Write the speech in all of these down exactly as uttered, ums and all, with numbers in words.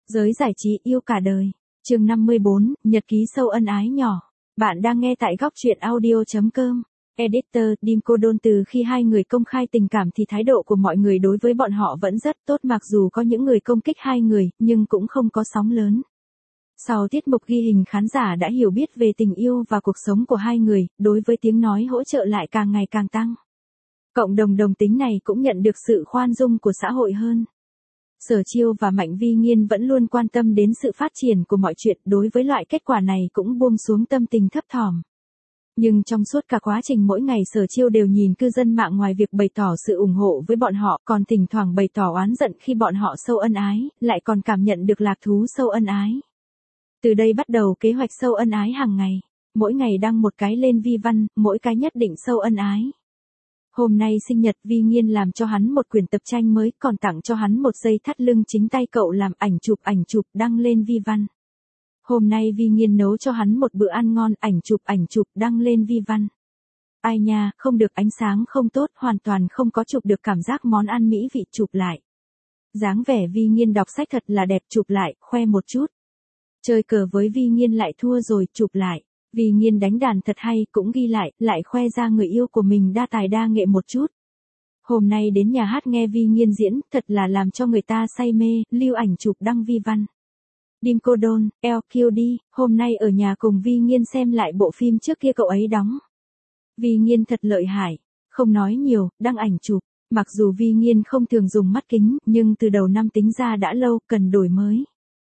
Giới giải trí yêu cả đời. Chương năm mươi bốn, Nhật ký sâu ân ái nhỏ. Bạn đang nghe tại góc truyện audio chấm com. Editor, Dim Cô Đôn. Từ khi hai người công khai tình cảm thì thái độ của mọi người đối với bọn họ vẫn rất tốt, mặc dù có những người công kích hai người, nhưng cũng không có sóng lớn. Sau tiết mục ghi hình, khán giả đã hiểu biết về tình yêu và cuộc sống của hai người, đối với tiếng nói hỗ trợ lại càng ngày càng tăng. Cộng đồng đồng tính này cũng nhận được sự khoan dung của xã hội hơn. Sở Chiêu và Mạnh Vi Nghiên vẫn luôn quan tâm đến sự phát triển của mọi chuyện, đối với loại kết quả này cũng buông xuống tâm tình thấp thỏm. Nhưng trong suốt cả quá trình, mỗi ngày Sở Chiêu đều nhìn cư dân mạng ngoài việc bày tỏ sự ủng hộ với bọn họ, còn thỉnh thoảng bày tỏ oán giận khi bọn họ sâu ân ái, lại còn cảm nhận được lạc thú sâu ân ái. Từ đây bắt đầu kế hoạch sâu ân ái hàng ngày, mỗi ngày đăng một cái lên Vi Văn, mỗi cái nhất định sâu ân ái. Hôm nay sinh nhật, Vi Nghiên làm cho hắn một quyển tập tranh mới, còn tặng cho hắn một dây thắt lưng chính tay cậu làm, ảnh chụp ảnh chụp đăng lên Vi Văn. Hôm nay Vi Nghiên nấu cho hắn một bữa ăn ngon, ảnh chụp ảnh chụp đăng lên Vi Văn. Ai nha, không được, ánh sáng không tốt, hoàn toàn không có chụp được cảm giác món ăn mỹ vị, chụp lại. Dáng vẻ Vi Nghiên đọc sách thật là đẹp, chụp lại, khoe một chút. Chơi cờ với Vi Nghiên lại thua rồi, chụp lại. Vi Nghiên đánh đàn thật hay, cũng ghi lại, lại khoe ra người yêu của mình đa tài đa nghệ một chút. Hôm nay đến nhà hát nghe Vi Nghiên diễn, thật là làm cho người ta say mê, lưu ảnh chụp đăng Vi Văn. Dim Cô Đôn, lờ quy đê, hôm nay ở nhà cùng Vi Nghiên xem lại bộ phim trước kia cậu ấy đóng. Vi Nghiên thật lợi hại, không nói nhiều, đăng ảnh chụp. Mặc dù Vi Nghiên không thường dùng mắt kính, nhưng từ đầu năm tính ra đã lâu, cần đổi mới.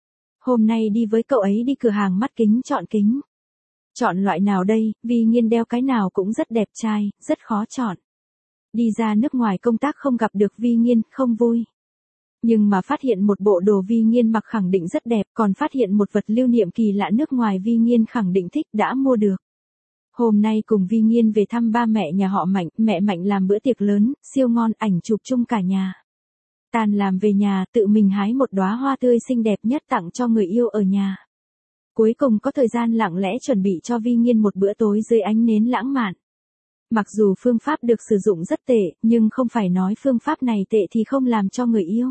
Hôm nay đi với cậu ấy đi cửa hàng mắt kính chọn kính. Chọn loại nào đây, Vi Nghiên đeo cái nào cũng rất đẹp trai, rất khó chọn. Đi ra nước ngoài công tác không gặp được Vi Nghiên, không vui. Nhưng mà phát hiện một bộ đồ Vi Nghiên mặc khẳng định rất đẹp, còn phát hiện một vật lưu niệm kỳ lạ nước ngoài Vi Nghiên khẳng định thích, đã mua được. Hôm nay cùng Vi Nghiên về thăm ba mẹ nhà họ Mạnh, mẹ Mạnh làm bữa tiệc lớn, siêu ngon, ảnh chụp chung cả nhà. Tan làm về nhà, tự mình hái một đóa hoa tươi xinh đẹp nhất tặng cho người yêu ở nhà. Cuối cùng có thời gian lặng lẽ chuẩn bị cho Vi Nghiên một bữa tối dưới ánh nến lãng mạn. Mặc dù phương pháp được sử dụng rất tệ, nhưng không phải nói phương pháp này tệ thì không làm cho người yêu.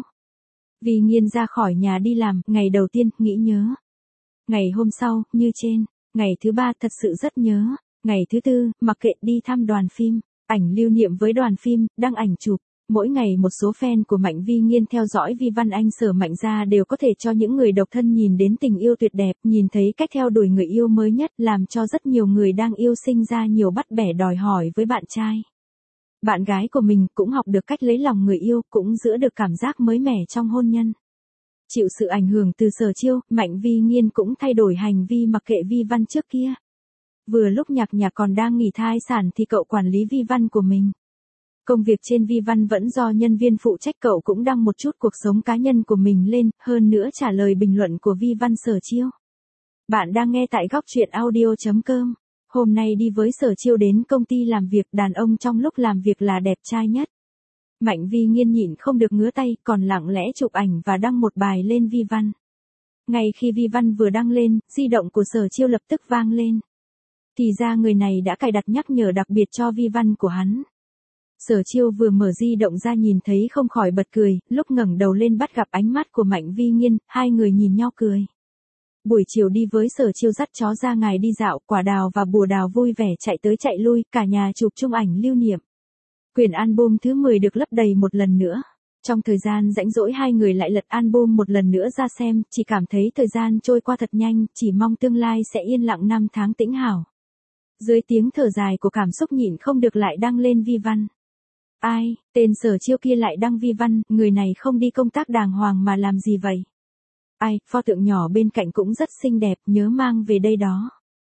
Vi Nghiên ra khỏi nhà đi làm, ngày đầu tiên, nghĩ nhớ. Ngày hôm sau, như trên. Ngày thứ ba, thật sự rất nhớ. Ngày thứ tư, mặc kệ, đi thăm đoàn phim. Ảnh lưu niệm với đoàn phim, đăng ảnh chụp. Mỗi ngày một số fan của Mạnh Vi Nghiên theo dõi Vi Văn Anh Sở Mạnh ra đều có thể cho những người độc thân nhìn đến tình yêu tuyệt đẹp, nhìn thấy cách theo đuổi người yêu mới nhất, làm cho rất nhiều người đang yêu sinh ra nhiều bắt bẻ đòi hỏi với bạn trai. Bạn gái của mình cũng học được cách lấy lòng người yêu, cũng giữ được cảm giác mới mẻ trong hôn nhân. Chịu sự ảnh hưởng từ Sở Chiêu, Mạnh Vi Nghiên cũng thay đổi hành vi mặc kệ Vi Văn trước kia. Vừa lúc Nhạc Nhạc còn đang nghỉ thai sản thì cậu quản lý Vi Văn của mình. Công việc trên Vi Văn vẫn do nhân viên phụ trách, cậu cũng đăng một chút cuộc sống cá nhân của mình lên, hơn nữa trả lời bình luận của Vi Văn Sở Chiêu. Bạn đang nghe tại góc truyện audio chấm com. Hôm nay đi với Sở Chiêu đến công ty làm việc, đàn ông trong lúc làm việc là đẹp trai nhất. Mạnh Vi Nghiên nhịn không được ngứa tay, còn lặng lẽ chụp ảnh và đăng một bài lên Vi Văn. Ngay khi Vi Văn vừa đăng lên, di động của Sở Chiêu lập tức vang lên. Thì ra người này đã cài đặt nhắc nhở đặc biệt cho Vi Văn của hắn. Sở Chiêu vừa mở di động ra nhìn thấy không khỏi bật cười, lúc ngẩng đầu lên bắt gặp ánh mắt của Mạnh Vi Nghiên, hai người nhìn nhau cười. Buổi chiều đi với Sở Chiêu dắt chó ra ngài đi dạo, quả đào và bùa đào vui vẻ chạy tới chạy lui, cả nhà chụp chung ảnh lưu niệm. Quyển album thứ mười được lấp đầy một lần nữa. Trong thời gian rảnh rỗi hai người lại lật album một lần nữa ra xem, chỉ cảm thấy thời gian trôi qua thật nhanh, chỉ mong tương lai sẽ yên lặng năm tháng tĩnh hảo. Dưới tiếng thở dài của cảm xúc nhịn không được lại đăng lên Vi Văn. Ai, tên Sở Chiêu kia lại đăng Vi Văn, người này không đi công tác đàng hoàng mà làm gì vậy? Ai, pho tượng nhỏ bên cạnh cũng rất xinh đẹp, nhớ mang về đây đó.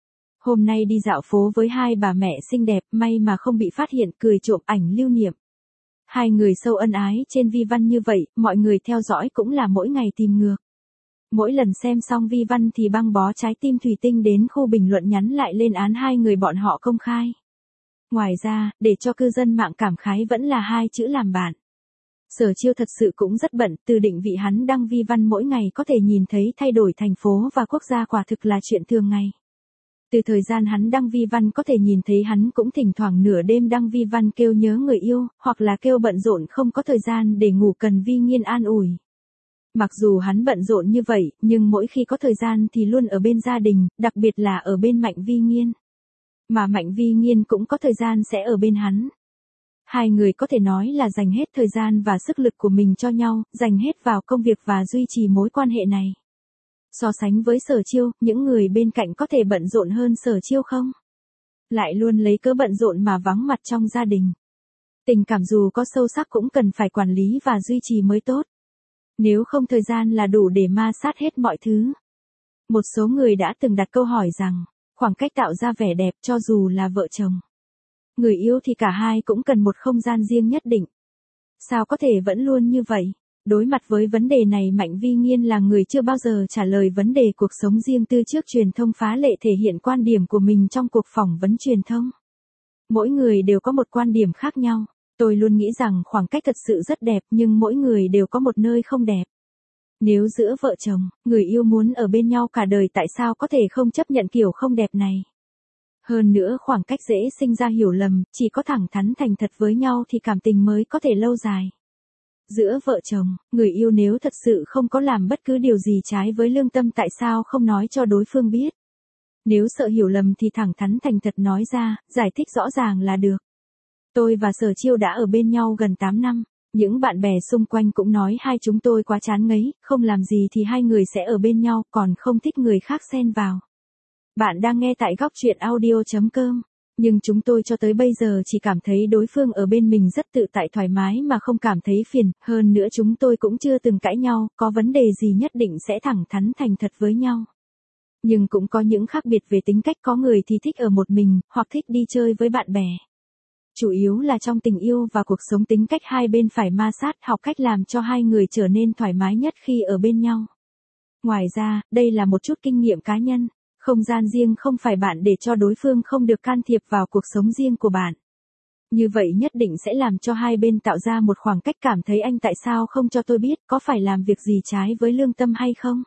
Hôm nay đi dạo phố với hai bà mẹ xinh đẹp, may mà không bị phát hiện, cười trộm ảnh lưu niệm. Hai người sâu ân ái trên Vi Văn như vậy, mọi người theo dõi cũng là mỗi ngày tìm ngược. Mỗi lần xem xong Vi Văn thì băng bó trái tim thủy tinh đến khu bình luận nhắn lại lên án hai người bọn họ công khai. Ngoài ra, để cho cư dân mạng cảm khái vẫn là hai chữ làm bạn. Sở Chiêu thật sự cũng rất bận, từ định vị hắn đăng Vi Văn mỗi ngày có thể nhìn thấy thay đổi thành phố và quốc gia quả thực là chuyện thường ngày. Từ thời gian hắn đăng Vi Văn có thể nhìn thấy hắn cũng thỉnh thoảng nửa đêm đăng Vi Văn kêu nhớ người yêu, hoặc là kêu bận rộn không có thời gian để ngủ cần Vi Nghiên an ủi. Mặc dù hắn bận rộn như vậy, nhưng mỗi khi có thời gian thì luôn ở bên gia đình, đặc biệt là ở bên Mạnh Vi Nghiên. Mà Mạnh Vi Nghiên cũng có thời gian sẽ ở bên hắn. Hai người có thể nói là dành hết thời gian và sức lực của mình cho nhau, dành hết vào công việc và duy trì mối quan hệ này. So sánh với Sở Chiêu, những người bên cạnh có thể bận rộn hơn Sở Chiêu không? Lại luôn lấy cớ bận rộn mà vắng mặt trong gia đình. Tình cảm dù có sâu sắc cũng cần phải quản lý và duy trì mới tốt. Nếu không thời gian là đủ để ma sát hết mọi thứ. Một số người đã từng đặt câu hỏi rằng, khoảng cách tạo ra vẻ đẹp cho dù là vợ chồng. Người yêu thì cả hai cũng cần một không gian riêng nhất định. Sao có thể vẫn luôn như vậy? Đối mặt với vấn đề này Mạnh Vi Nghiên là người chưa bao giờ trả lời vấn đề cuộc sống riêng tư trước truyền thông phá lệ thể hiện quan điểm của mình trong cuộc phỏng vấn truyền thông. Mỗi người đều có một quan điểm khác nhau. Tôi luôn nghĩ rằng khoảng cách thật sự rất đẹp nhưng mỗi người đều có một nơi không đẹp. Nếu giữa vợ chồng, người yêu muốn ở bên nhau cả đời tại sao có thể không chấp nhận kiểu không đẹp này? Hơn nữa khoảng cách dễ sinh ra hiểu lầm, chỉ có thẳng thắn thành thật với nhau thì cảm tình mới có thể lâu dài. Giữa vợ chồng, người yêu nếu thật sự không có làm bất cứ điều gì trái với lương tâm tại sao không nói cho đối phương biết? Nếu sợ hiểu lầm thì thẳng thắn thành thật nói ra, giải thích rõ ràng là được. Tôi và Sở Chiêu đã ở bên nhau gần tám năm. Những bạn bè xung quanh cũng nói hai chúng tôi quá chán ngấy, không làm gì thì hai người sẽ ở bên nhau, còn không thích người khác xen vào. Bạn đang nghe tại góc truyện audio chấm com. Nhưng chúng tôi cho tới bây giờ chỉ cảm thấy đối phương ở bên mình rất tự tại thoải mái mà không cảm thấy phiền, hơn nữa chúng tôi cũng chưa từng cãi nhau, có vấn đề gì nhất định sẽ thẳng thắn thành thật với nhau. Nhưng cũng có những khác biệt về tính cách, có người thì thích ở một mình, hoặc thích đi chơi với bạn bè. Chủ yếu là trong tình yêu và cuộc sống tính cách hai bên phải ma sát, học cách làm cho hai người trở nên thoải mái nhất khi ở bên nhau. Ngoài ra, đây là một chút kinh nghiệm cá nhân. Không gian riêng không phải bạn để cho đối phương không được can thiệp vào cuộc sống riêng của bạn. Như vậy nhất định sẽ làm cho hai bên tạo ra một khoảng cách, cảm thấy anh tại sao không cho tôi biết, có phải làm việc gì trái với lương tâm hay không?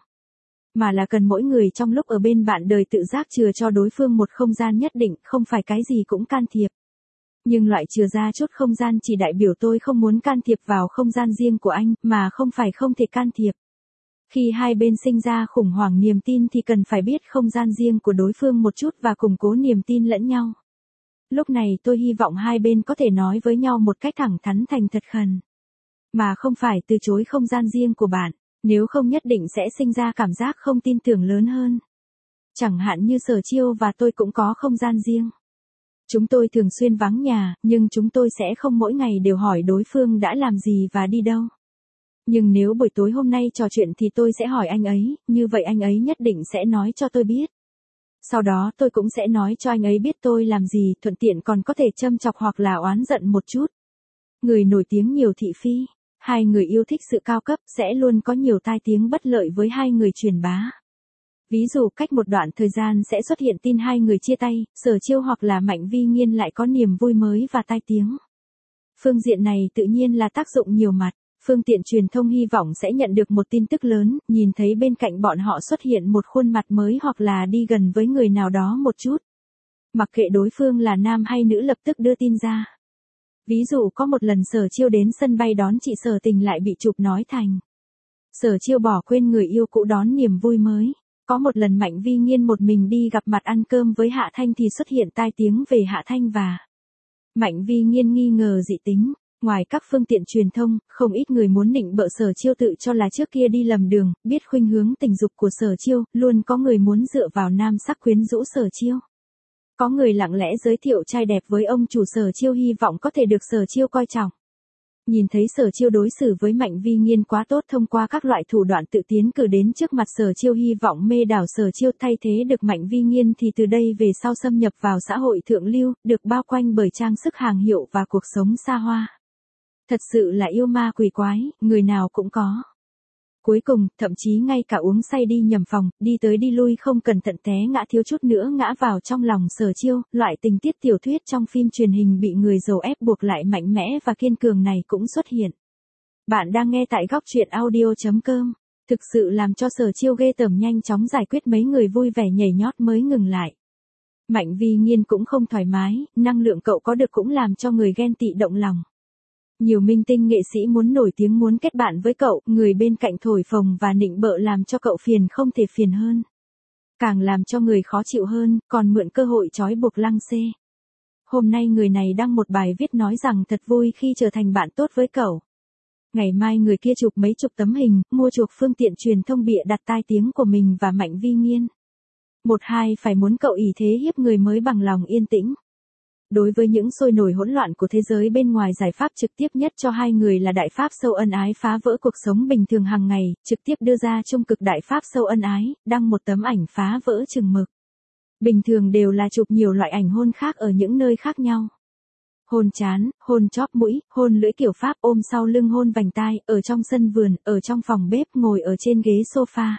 Mà là cần mỗi người trong lúc ở bên bạn đời tự giác chừa cho đối phương một không gian nhất định, không phải cái gì cũng can thiệp. Nhưng loại chừa ra chút không gian chỉ đại biểu tôi không muốn can thiệp vào không gian riêng của anh, mà không phải không thể can thiệp. Khi hai bên sinh ra khủng hoảng niềm tin thì cần phải biết không gian riêng của đối phương một chút và củng cố niềm tin lẫn nhau. Lúc này tôi hy vọng hai bên có thể nói với nhau một cách thẳng thắn thành thật khẩn. Mà không phải từ chối không gian riêng của bạn, nếu không nhất định sẽ sinh ra cảm giác không tin tưởng lớn hơn. Chẳng hạn như Sở Chiêu và tôi cũng có không gian riêng. Chúng tôi thường xuyên vắng nhà, nhưng chúng tôi sẽ không mỗi ngày đều hỏi đối phương đã làm gì và đi đâu. Nhưng nếu buổi tối hôm nay trò chuyện thì tôi sẽ hỏi anh ấy, như vậy anh ấy nhất định sẽ nói cho tôi biết. Sau đó tôi cũng sẽ nói cho anh ấy biết tôi làm gì, thuận tiện còn có thể châm chọc hoặc là oán giận một chút. Người nổi tiếng nhiều thị phi, hai người yêu thích sự cao cấp sẽ luôn có nhiều tai tiếng bất lợi với hai người truyền bá. Ví dụ cách một đoạn thời gian sẽ xuất hiện tin hai người chia tay, Sở Chiêu hoặc là Mạnh Vi Nghiên lại có niềm vui mới và tai tiếng. Phương diện này tự nhiên là tác dụng nhiều mặt. Phương tiện truyền thông hy vọng sẽ nhận được một tin tức lớn, nhìn thấy bên cạnh bọn họ xuất hiện một khuôn mặt mới hoặc là đi gần với người nào đó một chút. Mặc kệ đối phương là nam hay nữ lập tức đưa tin ra. Ví dụ có một lần Sở Chiêu đến sân bay đón chị Sở Tình lại bị chụp nói thành Sở Chiêu bỏ quên người yêu cũ đón niềm vui mới. Có một lần Mạnh Vi Nghiên một mình đi gặp mặt ăn cơm với Hạ Thanh thì xuất hiện tai tiếng về Hạ Thanh và Mạnh Vi Nghiên nghi ngờ dị tính. Ngoài các phương tiện truyền thông, không ít người muốn nịnh bợ Sở Chiêu tự cho là trước kia đi lầm đường, biết khuynh hướng tình dục của Sở Chiêu, luôn có người muốn dựa vào nam sắc quyến rũ Sở Chiêu. Có người lặng lẽ giới thiệu trai đẹp với ông chủ Sở Chiêu hy vọng có thể được Sở Chiêu coi trọng. Nhìn thấy Sở Chiêu đối xử với Mạnh Vi Nghiên quá tốt thông qua các loại thủ đoạn tự tiến cử đến trước mặt Sở Chiêu hy vọng mê đảo Sở Chiêu thay thế được Mạnh Vi Nghiên thì từ đây về sau xâm nhập vào xã hội thượng lưu, được bao quanh bởi trang sức hàng hiệu và cuộc sống xa hoa. Thật sự là yêu ma quỷ quái, người nào cũng có. Cuối cùng, thậm chí ngay cả uống say đi nhầm phòng, đi tới đi lui không cẩn thận té ngã thiếu chút nữa ngã vào trong lòng Sở Chiêu, loại tình tiết tiểu thuyết trong phim truyền hình bị người giàu ép buộc lại mạnh mẽ và kiên cường này cũng xuất hiện. Bạn đang nghe tại góc truyện audio chấm com. Thực sự làm cho Sở Chiêu ghê tởm, nhanh chóng giải quyết mấy người vui vẻ nhảy nhót mới ngừng lại. Mạnh Vi Nghiên cũng không thoải mái, năng lượng cậu có được cũng làm cho người ghen tị động lòng. Nhiều minh tinh nghệ sĩ muốn nổi tiếng muốn kết bạn với cậu, người bên cạnh thổi phồng và nịnh bợ làm cho cậu phiền không thể phiền hơn. Càng làm cho người khó chịu hơn, còn mượn cơ hội trói buộc Lăng Xê. Hôm nay người này đăng một bài viết nói rằng thật vui khi trở thành bạn tốt với cậu. Ngày mai người kia chụp mấy chục tấm hình, mua chuộc phương tiện truyền thông bịa đặt tai tiếng của mình và Mạnh Vi Nghiên. Một hai phải muốn cậu ỷ thế hiếp người mới bằng lòng yên tĩnh. Đối với những sôi nổi hỗn loạn của thế giới bên ngoài, giải pháp trực tiếp nhất cho hai người là đại pháp sâu ân ái phá vỡ cuộc sống bình thường hàng ngày, trực tiếp đưa ra trung cực đại pháp sâu ân ái, đăng một tấm ảnh phá vỡ chừng mực. Bình thường đều là chụp nhiều loại ảnh hôn khác ở những nơi khác nhau. Hôn trán, hôn chóp mũi, hôn lưỡi kiểu Pháp, ôm sau lưng, hôn vành tai, ở trong sân vườn, ở trong phòng bếp, ngồi ở trên ghế sofa.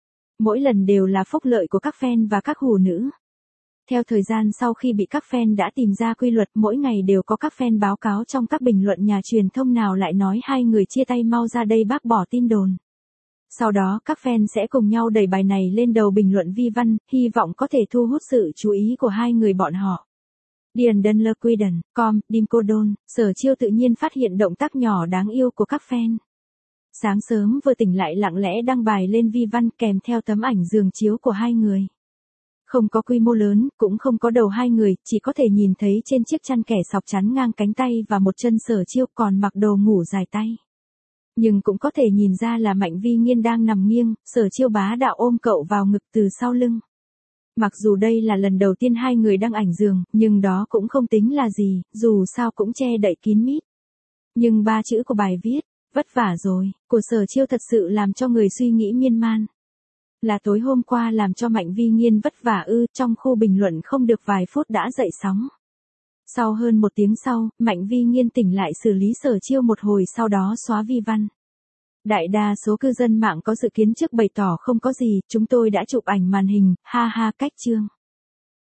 Mỗi lần đều là phúc lợi của các fan và các hủ nữ. Theo thời gian sau khi bị các fan đã tìm ra quy luật, mỗi ngày đều có các fan báo cáo trong các bình luận nhà truyền thông nào lại nói hai người chia tay, mau ra đây bác bỏ tin đồn. Sau đó các fan sẽ cùng nhau đẩy bài này lên đầu bình luận vi văn, hy vọng có thể thu hút sự chú ý của hai người bọn họ. Điền Đơn Lơ Quy Đần, com, Dimcodon, Sở Chiêu tự nhiên phát hiện động tác nhỏ đáng yêu của các fan. Sáng sớm vừa tỉnh lại lặng lẽ đăng bài lên vi văn kèm theo tấm ảnh giường chiếu của hai người. Không có quy mô lớn, cũng không có đầu hai người, chỉ có thể nhìn thấy trên chiếc chăn kẻ sọc chắn ngang cánh tay và một chân Sở Chiêu còn mặc đồ ngủ dài tay. Nhưng cũng có thể nhìn ra là Mạnh Vi Nghiên đang nằm nghiêng, Sở Chiêu bá đạo ôm cậu vào ngực từ sau lưng. Mặc dù đây là lần đầu tiên hai người đăng ảnh giường, nhưng đó cũng không tính là gì, dù sao cũng che đậy kín mít. Nhưng ba chữ của bài viết, vất vả rồi, của Sở Chiêu thật sự làm cho người suy nghĩ miên man. Là tối hôm qua làm cho Mạnh Vi Nghiên vất vả ư? Trong khu bình luận không được vài phút đã dậy sóng. Sau hơn một tiếng sau, Mạnh Vi Nghiên tỉnh lại xử lý Sở Chiêu một hồi, sau đó xóa vi văn. Đại đa số cư dân mạng có dự kiến trước bày tỏ không có gì, chúng tôi đã chụp ảnh màn hình, ha ha cách chương.